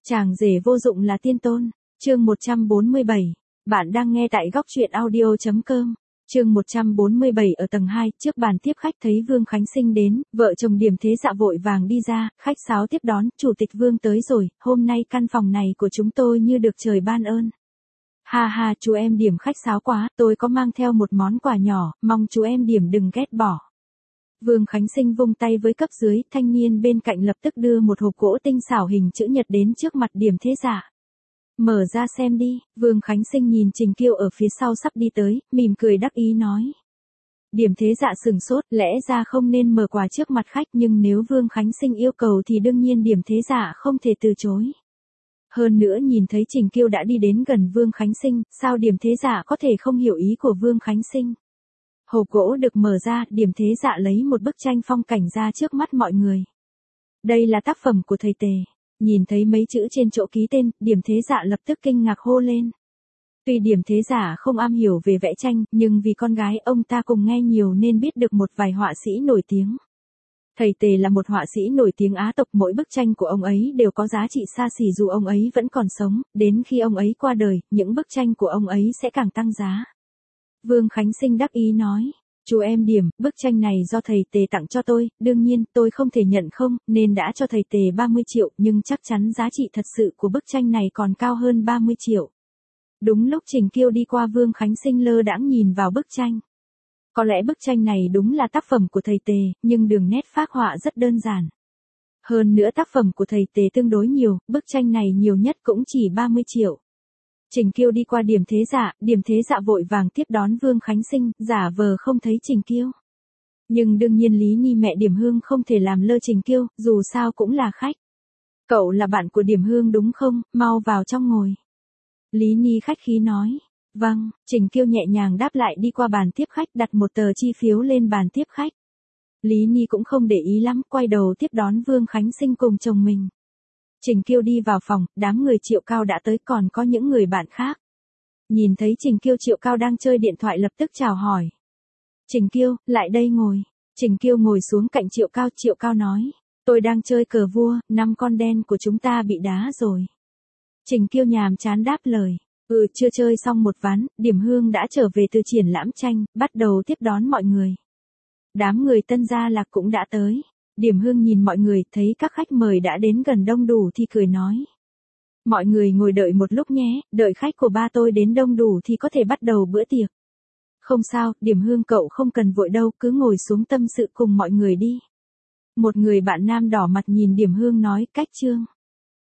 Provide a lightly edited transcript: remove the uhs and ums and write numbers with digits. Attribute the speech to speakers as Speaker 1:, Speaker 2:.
Speaker 1: Chàng rể vô dụng là tiên tôn. Chương 147. Bạn đang nghe tại góc truyện audio.com. Chương 147 ở tầng 2, trước bàn tiếp khách thấy Vương Khánh Sinh đến, vợ chồng Điểm Thế Dạ vội vàng đi ra, khách sáo tiếp đón, chủ tịch Vương tới rồi, hôm nay căn phòng này của chúng tôi như được trời ban ơn. Ha ha, chú em Điểm khách sáo quá, tôi có mang theo một món quà nhỏ, mong chú em Điểm đừng ghét bỏ. Vương Khánh Sinh vung tay với cấp dưới, thanh niên bên cạnh lập tức đưa một hộp gỗ tinh xảo hình chữ nhật đến trước mặt Điểm Thế Dạ. Mở ra xem đi, Vương Khánh Sinh nhìn Trình Kiêu ở phía sau sắp đi tới, mỉm cười đắc ý nói. Điểm Thế Dạ sừng sốt, lẽ ra không nên mở quà trước mặt khách nhưng nếu Vương Khánh Sinh yêu cầu thì đương nhiên Điểm Thế Dạ không thể từ chối. Hơn nữa nhìn thấy Trình Kiêu đã đi đến gần Vương Khánh Sinh, sao Điểm Thế Dạ có thể không hiểu ý của Vương Khánh Sinh. Hộp gỗ được mở ra, Điểm Thế Dạ lấy một bức tranh phong cảnh ra trước mắt mọi người. Đây là tác phẩm của thầy Tề. Nhìn thấy mấy chữ trên chỗ ký tên, Điểm Thế Dạ lập tức kinh ngạc hô lên. Tuy Điểm Thế Dạ không am hiểu về vẽ tranh, nhưng vì con gái ông ta cùng nghe nhiều nên biết được một vài họa sĩ nổi tiếng. Thầy Tề là một họa sĩ nổi tiếng Á tộc, mỗi bức tranh của ông ấy đều có giá trị xa xỉ dù ông ấy vẫn còn sống, đến khi ông ấy qua đời, những bức tranh của ông ấy sẽ càng tăng giá. Vương Khánh Sinh đắc ý nói. Chú em Điểm, bức tranh này do thầy Tề tặng cho tôi, đương nhiên tôi không thể nhận không, nên đã cho thầy Tề 30 triệu, nhưng chắc chắn giá trị thật sự của bức tranh này còn cao hơn 30 triệu. Đúng lúc Trình Kiêu đi qua, Vương Khánh Sinh lơ đãng nhìn vào bức tranh. Có lẽ bức tranh này đúng là tác phẩm của thầy Tề, nhưng đường nét phác họa rất đơn giản. Hơn nữa tác phẩm của thầy Tề tương đối nhiều, bức tranh này nhiều nhất cũng chỉ 30 triệu. Trình Kiêu đi qua Điểm Thế Dạ vội vàng tiếp đón Vương Khánh Sinh, giả vờ không thấy Trình Kiêu. Nhưng đương nhiên Lý Ni mẹ Điểm Hương không thể làm lơ Trình Kiêu, dù sao cũng là khách. Cậu là bạn của Điểm Hương đúng không, mau vào trong ngồi. Lý Ni khách khí nói. Vâng, Trình Kiêu nhẹ nhàng đáp lại, đi qua bàn tiếp khách đặt một tờ chi phiếu lên bàn tiếp khách. Lý Ni cũng không để ý lắm, quay đầu tiếp đón Vương Khánh Sinh cùng chồng mình. Trình Kiêu đi vào phòng, đám người Triệu Cao đã tới, còn có những người bạn khác. Nhìn thấy Trình Kiêu, Triệu Cao đang chơi điện thoại lập tức chào hỏi. Trình Kiêu, lại đây ngồi. Trình Kiêu ngồi xuống cạnh Triệu Cao nói. Tôi đang chơi cờ vua, 5 con đen của chúng ta bị đá rồi. Trình Kiêu nhàm chán đáp lời. Chưa chơi xong một ván, Điểm Hương đã trở về từ triển lãm tranh, bắt đầu tiếp đón mọi người. Đám người Tân Gia Lạc cũng đã tới. Điểm Hương nhìn mọi người, thấy các khách mời đã đến gần đông đủ thì cười nói. Mọi người ngồi đợi một lúc nhé, đợi khách của ba tôi đến đông đủ thì có thể bắt đầu bữa tiệc. Không sao, Điểm Hương cậu không cần vội đâu, cứ ngồi xuống tâm sự cùng mọi người đi. Một người bạn nam đỏ mặt nhìn Điểm Hương nói, cách chương.